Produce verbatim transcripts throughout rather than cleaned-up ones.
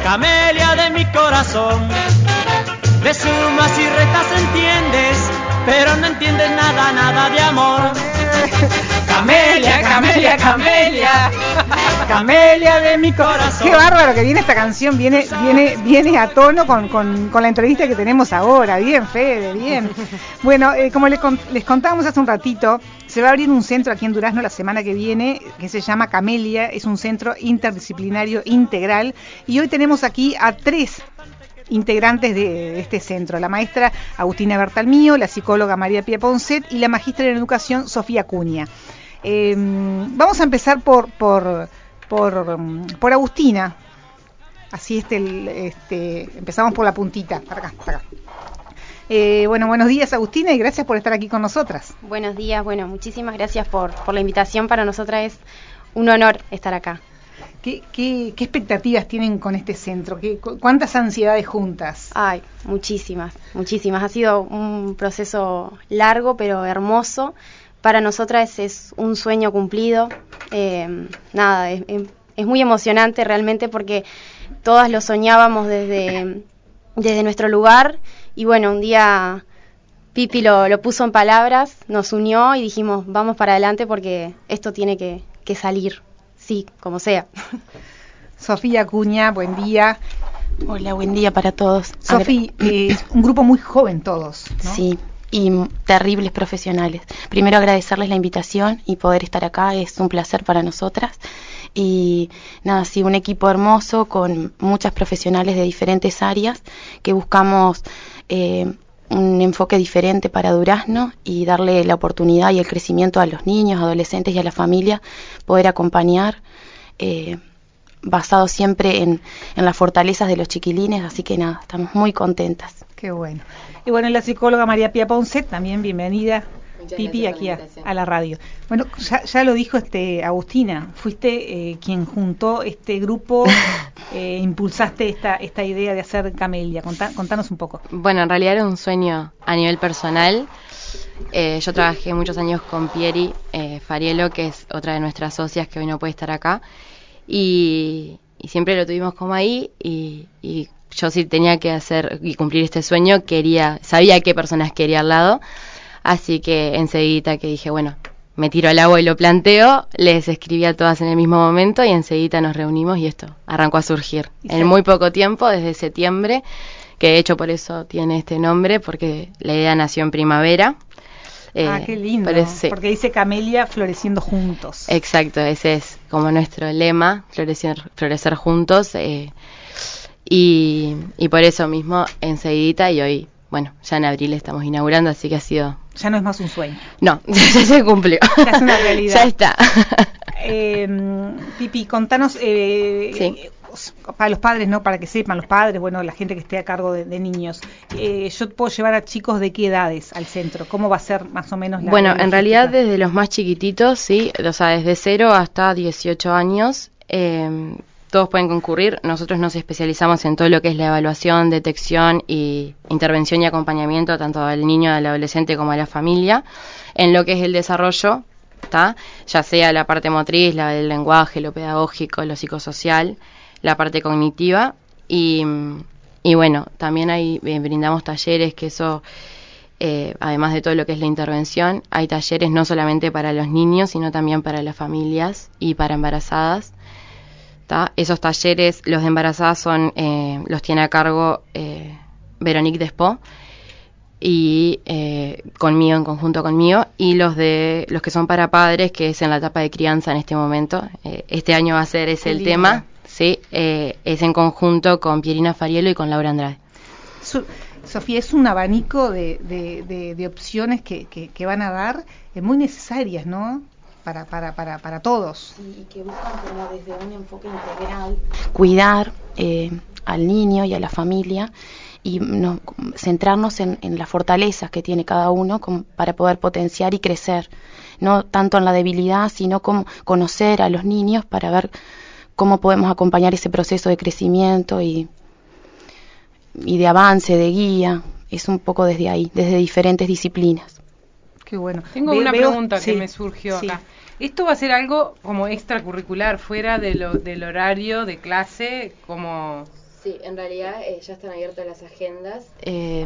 Camelia de mi corazón. De sumas y restas entiendes, pero no entiendes nada, nada de amor. Camelia, Camelia, Camelia, Camelia de mi corazón. Qué bárbaro que viene esta canción, viene, viene, viene a tono con, con, con la entrevista que tenemos ahora. Bien, Fede, bien. Bueno, eh, como les, les contábamos hace un ratito, se va a abrir un centro aquí en Durazno la semana que viene, que se llama Camelia, es un centro interdisciplinario integral, y hoy tenemos aquí a tres integrantes de este centro, la maestra Agustina Bertalmío, la psicóloga María Pía Poncet y la magistra en educación Sofía Acuña. Eh, vamos a empezar por por por, por Agustina. Así este, este empezamos por la puntita, para acá, para acá. Eh, bueno, buenos días Agustina y gracias por estar aquí con nosotras. Buenos días, bueno, muchísimas gracias por, por la invitación, para nosotras es un honor estar acá. ¿Qué, qué, qué expectativas tienen con este centro? ¿Qué, ¿Cuántas ansiedades juntas? Ay, muchísimas, muchísimas. Ha sido un proceso largo pero hermoso. Para nosotras es un sueño cumplido. Eh, nada, es, es muy emocionante realmente porque todas lo soñábamos desde, desde nuestro lugar. Y bueno, un día Pipi lo, lo puso en palabras, nos unió y dijimos, vamos para adelante porque esto tiene que, que salir. Sí, como sea. Sofía Acuña, buen día. Hola, buen día para todos. Sofía, eh, un grupo muy joven todos, ¿no? Sí, y terribles profesionales. Primero agradecerles la invitación y poder estar acá, es un placer para nosotras. Y nada, sí, un equipo hermoso con muchas profesionales de diferentes áreas que buscamos eh, un enfoque diferente para Durazno y darle la oportunidad y el crecimiento a los niños, adolescentes y a la familia, poder acompañar, eh, basado siempre en, en las fortalezas de los chiquilines, así que nada, estamos muy contentas. Qué bueno. Y bueno, la psicóloga María Pía Poncet, también bienvenida. Muchas Pipi aquí la a, a la radio. Bueno, ya, ya lo dijo este Agustina, fuiste eh, quien juntó este grupo, eh, impulsaste esta esta idea de hacer Camelia. Contá, contanos un poco. Bueno, en realidad era un sueño a nivel personal. Eh, yo trabajé muchos años con Pieri eh, Farielo, que es otra de nuestras socias que hoy no puede estar acá, y, y siempre lo tuvimos como ahí, y, y yo sí tenía que hacer y cumplir este sueño, quería, sabía qué personas quería al lado. Así que enseguida que dije, bueno, me tiro al agua y lo planteo, les escribí a todas en el mismo momento y enseguida nos reunimos y esto arrancó a surgir. En sí. Muy poco tiempo, desde septiembre, que de hecho por eso tiene este nombre, porque la idea nació en primavera. Eh, ah, qué lindo, parece, porque dice Camelia floreciendo juntos. Exacto, ese es como nuestro lema, florecer, florecer juntos. Eh, y, y por eso mismo enseguida y hoy... Bueno, ya en abril estamos inaugurando, así que ha sido... Ya no es más un sueño. No, ya se cumplió. Ya es una realidad. Ya está. Eh, Pipi, contanos, eh, sí. para los padres, ¿no? Para que sepan los padres, bueno, la gente que esté a cargo de, de niños. Eh, yo puedo llevar a chicos de qué edades al centro. ¿Cómo va a ser más o menos la... Bueno, la en realidad desde los más chiquititos, sí, o sea, desde cero hasta dieciocho años... Eh, todos pueden concurrir. Nosotros nos especializamos en todo lo que es la evaluación, detección y intervención y acompañamiento tanto al niño, al adolescente como a la familia, en lo que es el desarrollo, ¿tá? Ya sea la parte motriz, la del lenguaje, lo pedagógico, lo psicosocial, la parte cognitiva y, y bueno, también ahí eh, brindamos talleres que eso, eh, además de todo lo que es la intervención, hay talleres no solamente para los niños, sino también para las familias y para embarazadas. ¿Tá? Esos talleres, los de embarazadas son, eh, los tiene a cargo eh, Veronique Despó y eh, conmigo, en conjunto conmigo, y los de los que son para padres, que es en la etapa de crianza en este momento. Eh, este año va a ser ese el tema, sí, eh, es en conjunto con Pierina Farielo y con Laura Andrade. Su, Sofía, es un abanico de, de, de, de opciones que, que, que van a dar, eh, muy necesarias, ¿no? Para, para, para, para todos. Sí, y que buscan como desde un enfoque integral cuidar eh, al niño y a la familia y no, centrarnos en, en las fortalezas que tiene cada uno como para poder potenciar y crecer, no tanto en la debilidad, sino como conocer a los niños para ver cómo podemos acompañar ese proceso de crecimiento y, y de avance, de guía. Es un poco desde ahí, desde diferentes disciplinas. Qué bueno. Tengo Ve, una veo, pregunta sí, que me surgió sí. acá. ¿Esto va a ser algo como extracurricular, fuera de lo, del horario de clase, como Sí, en realidad eh, ya están abiertas las agendas. Eh,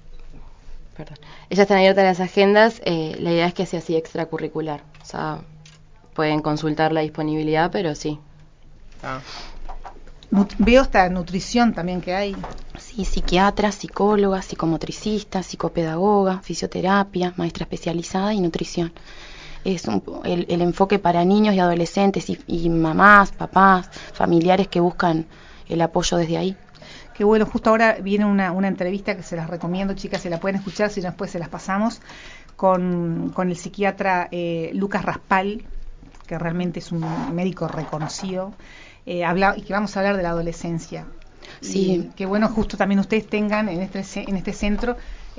perdón. Ya están abiertas las agendas. Eh, la idea es que sea así extracurricular. O sea, pueden consultar la disponibilidad, pero sí. Ah. Nut- veo esta nutrición también que hay. Sí, psiquiatra, psicóloga, psicomotricista, psicopedagoga, fisioterapia, maestra especializada y nutrición. Es un, el, el enfoque para niños y adolescentes y, y mamás, papás, familiares que buscan el apoyo desde ahí. Que bueno, justo ahora viene una, una entrevista que se las recomiendo, chicas, se la pueden escuchar, si no después se las pasamos, con, con el psiquiatra eh, Lucas Raspal, que realmente es un médico reconocido, eh, habla, y que vamos a hablar de la adolescencia. Sí. Y que bueno, justo también ustedes tengan en este, en este centro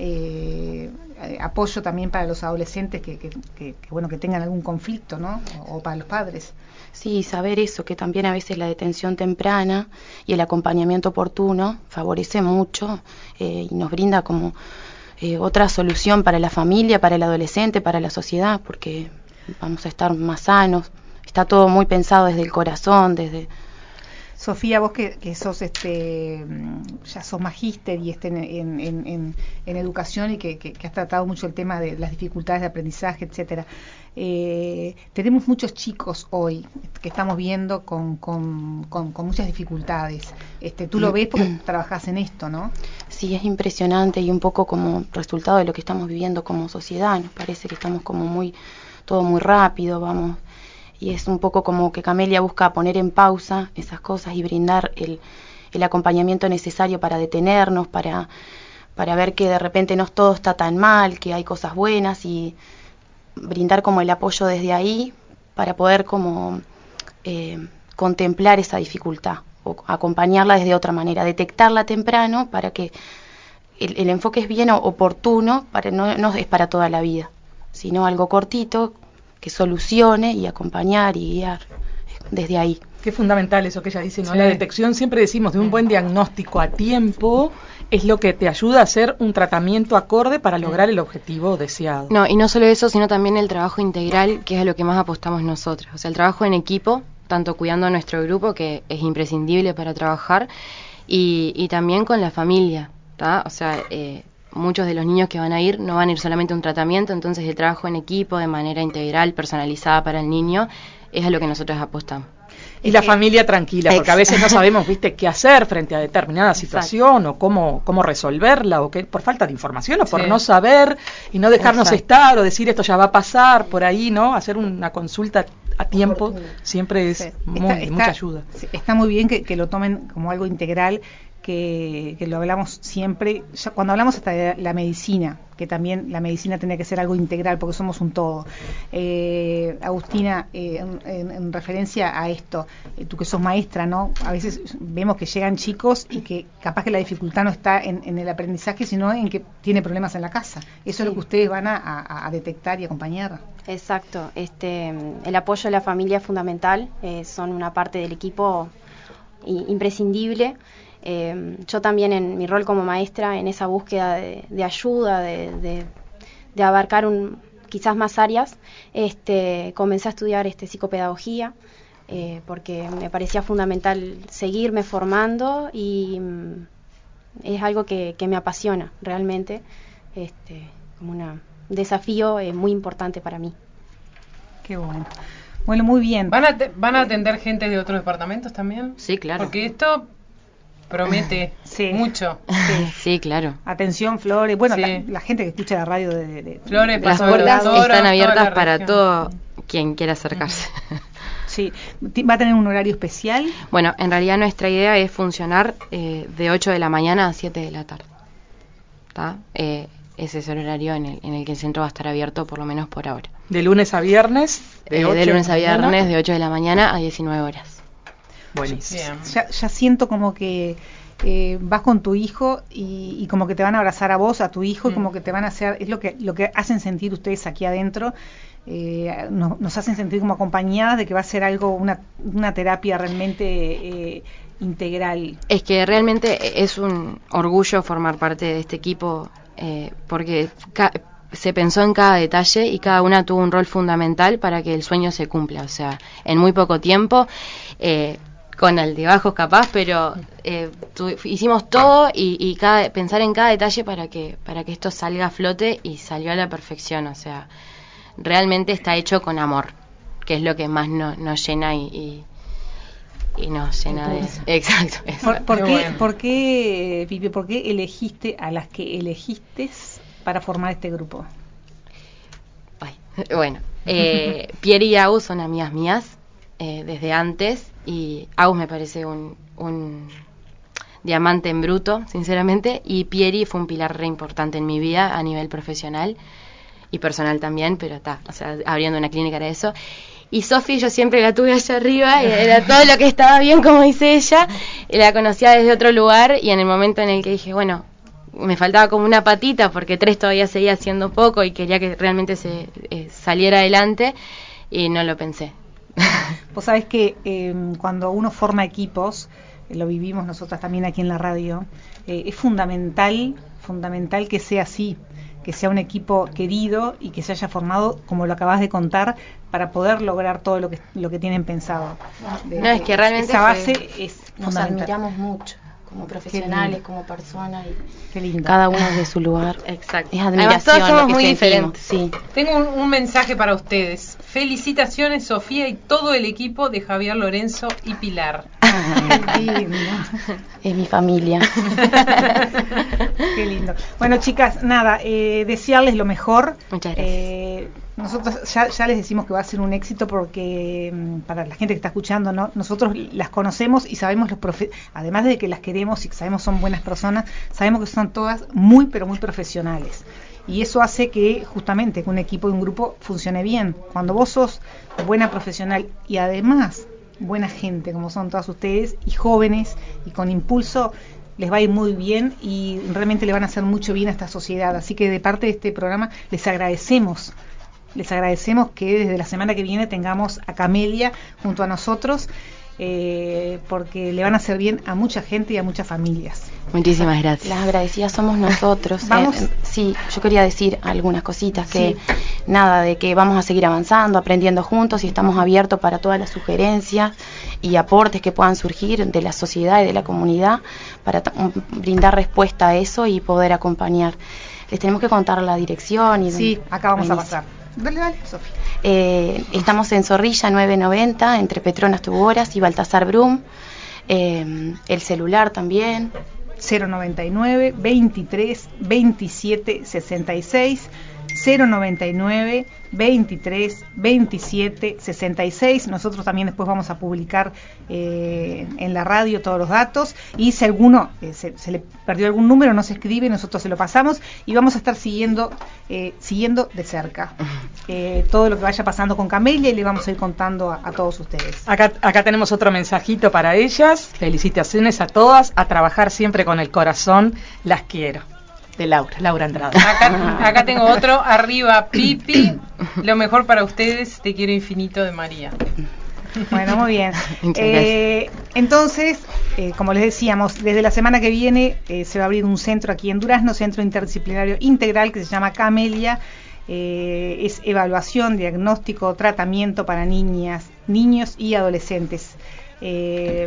eh, apoyo también para los adolescentes que, que, que, que bueno que tengan algún conflicto, ¿no? O, o para los padres. Sí, saber eso, que también a veces la detención temprana y el acompañamiento oportuno favorece mucho eh, y nos brinda como eh, otra solución para la familia, para el adolescente, para la sociedad, porque vamos a estar más sanos. Está todo muy pensado desde el corazón, desde... Sofía, vos que, que sos este ya sos magíster y este en, en, en, en educación y que, que, que has tratado mucho el tema de las dificultades de aprendizaje, etcétera. Eh, tenemos muchos chicos hoy que estamos viendo con, con, con, con muchas dificultades. Este, tú lo ves porque trabajás en esto, ¿no? Sí, es impresionante y un poco como resultado de lo que estamos viviendo como sociedad. Nos parece que estamos como muy, todo muy rápido, vamos... Y es un poco como que Camelia busca poner en pausa esas cosas y brindar el, el acompañamiento necesario para detenernos, para, para ver que de repente no todo está tan mal, que hay cosas buenas y brindar como el apoyo desde ahí para poder como eh, contemplar esa dificultad o acompañarla desde otra manera, detectarla temprano para que el, el enfoque es bien oportuno, para no, no es para toda la vida, sino algo cortito que solucione y acompañar y guiar desde ahí. Qué fundamental eso que ella dice, ¿no? Sí. La detección, siempre decimos, de un buen diagnóstico a tiempo es lo que te ayuda a hacer un tratamiento acorde para lograr el objetivo deseado. No, y no solo eso, sino también el trabajo integral, que es a lo que más apostamos nosotros. O sea, el trabajo en equipo, tanto cuidando a nuestro grupo, que es imprescindible para trabajar, y, y también con la familia, ¿tá? O sea, eh, muchos de los niños que van a ir no van a ir solamente a un tratamiento, entonces el trabajo en equipo de manera integral, personalizada para el niño, es a lo que nosotros apostamos. Y la familia tranquila, porque a veces no sabemos, viste, qué hacer frente a determinada situación o cómo cómo resolverla, o que por falta de información o por Sí. no saber y no dejarnos Exacto. estar o decir esto ya va a pasar por ahí, ¿no? Hacer una consulta a tiempo siempre es Sí. muy, Está- de está- mucha ayuda. sí, está muy bien que, que lo tomen como algo integral, que, que lo hablamos siempre, ya cuando hablamos hasta de la medicina, que también la medicina tiene que ser algo integral porque somos un todo. Eh, Agustina, eh, en, en- en referencia a esto, eh, tú que sos maestra, ¿no? A veces vemos que llegan chicos y que capaz que la dificultad no está en, en el aprendizaje, sino en que tiene problemas en la casa. Eso Sí. es lo que ustedes van a, a- a detectar y acompañar. Exacto, este, el apoyo de la familia es fundamental, eh, son una parte del equipo i- imprescindible. Eh, yo también en mi rol como maestra, en esa búsqueda de, de ayuda, de, de- de abarcar un, quizás más áreas, este, comencé a estudiar este, psicopedagogía, eh, porque me parecía fundamental seguirme formando y mm, es algo que, que me apasiona realmente, este, como una, un desafío eh, muy importante para mí. Qué bueno. Bueno, muy bien. ¿Van a, te- ¿Van a atender gente de otros departamentos también? Sí, claro. Porque esto promete Sí. mucho. Sí, claro. Atención, Flores. Bueno, Sí. la, la gente que escucha la radio de, de- de- Flores, de Las Paso todos de puertas lados. Toros, están toda abiertas la para región. todo quien quiera acercarse. Sí. Ti- ¿Va a tener un horario especial? Bueno, en realidad nuestra idea es funcionar eh, de ocho de la mañana a siete de la tarde. ¿Tá? Eh, ese es el horario en el, en el que el centro va a estar abierto, por lo menos por ahora. De lunes a viernes. Eh, ocho de lunes a la mañana. viernes, de ocho de la mañana a diecinueve horas. Buenísimo. Ya, ya siento como que eh, vas con tu hijo y, y como que te van a abrazar a vos, a tu hijo, y Mm. como que te van a hacer, es lo que lo que hacen sentir ustedes aquí adentro. Eh, nos, nos hacen sentir como acompañadas de que va a ser algo, una, una terapia realmente eh, integral. Es que realmente es un orgullo formar parte de este equipo, eh, porque ca- se pensó en cada detalle y cada una tuvo un rol fundamental para que el sueño se cumpla. O sea, en muy poco tiempo, eh, con altibajos capaz, pero eh, tu, hicimos todo y, y cada, pensar en cada detalle para que, para que esto salga a flote, y salió a la perfección. O sea, realmente está hecho con amor, que es lo que más no, nos llena y... y y nos llena de... Exacto. ¿Por, por, qué, bueno. ¿por, qué, Pipi, ¿Por qué elegiste a las que elegiste para formar este grupo? Ay, bueno, eh, Pierre y Agus son amigas mías eh, desde antes, y Agus me parece un, un diamante en bruto, sinceramente, y Pierre fue un pilar re importante en mi vida a nivel profesional y personal también, pero está, o sea, abriendo una clínica era eso. Y Sofi yo siempre la tuve allá arriba, y era todo lo que estaba bien, como dice ella, y la conocía desde otro lugar, y en el momento en el que dije, bueno, me faltaba como una patita, porque tres todavía seguía siendo poco, y quería que realmente se eh, saliera adelante, y no lo pensé. Vos sabés que eh, cuando uno forma equipos, eh, lo vivimos nosotras también aquí en la radio, eh, es fundamental, fundamental que sea así, que sea un equipo querido y que se haya formado, como lo acabas de contar, para poder lograr todo lo que lo que tienen pensado. De, no, es que realmente esa base fue, es nos fundamental. Admiramos mucho como profesionales, como personas, y qué lindo. Cada uno desde su lugar. Exacto. Es admiración. Además, todos somos muy diferentes. Sí. Tengo un, un mensaje para ustedes. Felicitaciones, Sofía, y todo el equipo de Javier, Lorenzo y Pilar. Qué lindo. Es mi familia. Qué lindo. Bueno, chicas, nada, eh, desearles lo mejor. Muchas gracias. Eh, nosotros ya, ya les decimos que va a ser un éxito, porque para la gente que está escuchando, ¿no? Nosotros las conocemos y sabemos los profe además de que las queremos y que sabemos son buenas personas, sabemos que son todas muy pero muy profesionales, y eso hace que justamente que un equipo y un grupo funcione bien. Cuando vos sos buena profesional y además buena gente, como son todas ustedes, y jóvenes y con impulso, les va a ir muy bien y realmente le van a hacer mucho bien a esta sociedad. Así que de parte de este programa les agradecemos Les agradecemos que desde la semana que viene tengamos a Camelia junto a nosotros, eh, porque le van a hacer bien a mucha gente y a muchas familias. Muchísimas gracias. Las agradecidas somos nosotros. Vamos. Eh, sí, yo quería decir algunas cositas, que sí. nada, de que vamos a seguir avanzando, aprendiendo juntos, y estamos abiertos para todas las sugerencias y aportes que puedan surgir de la sociedad y de la comunidad, para brindar respuesta a eso y poder acompañar. Les tenemos que contar la dirección. Y sí, acá vamos buenísimo. a pasar. Dale, dale, Sofía. Eh, estamos en Zorrilla nueve noventa, entre Petronas Tuboras y Baltasar Brum. Eh, el celular también. cero noventa y nueve, veintitrés, veintisiete, sesenta y seis. cero noventa y nueve, veintitrés, veintisiete, sesenta y seis. Nosotros también después vamos a publicar eh, en la radio todos los datos, y si alguno eh, se, se le perdió algún número, nos escribe, nosotros se lo pasamos, y vamos a estar siguiendo eh, siguiendo de cerca eh, todo lo que vaya pasando con Camelia, y le vamos a ir contando a, a todos ustedes. Acá, acá tenemos otro mensajito para ellas. Felicitaciones a todas, a trabajar siempre con el corazón, las quiero. De Laura, Laura Andrade. Acá, acá tengo otro, arriba Pipi, lo mejor para ustedes, te quiero infinito, de María. Bueno, muy bien. Eh, entonces, eh, como les decíamos, desde la semana que viene eh, se va a abrir un centro aquí en Durazno, Centro Interdisciplinario Integral, que se llama Camelia. Eh, es evaluación, diagnóstico, tratamiento para niñas, niños y adolescentes. Eh,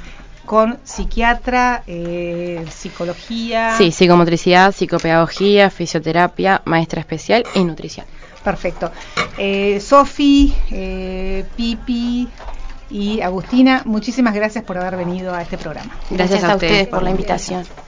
con psiquiatra, eh, psicología... Sí, psicomotricidad, psicopedagogía, fisioterapia, maestra especial y nutrición. Perfecto. Eh, Sofi, eh, Pipi y Agustina, muchísimas gracias por haber venido a este programa. Gracias, gracias a, a ustedes por la invitación.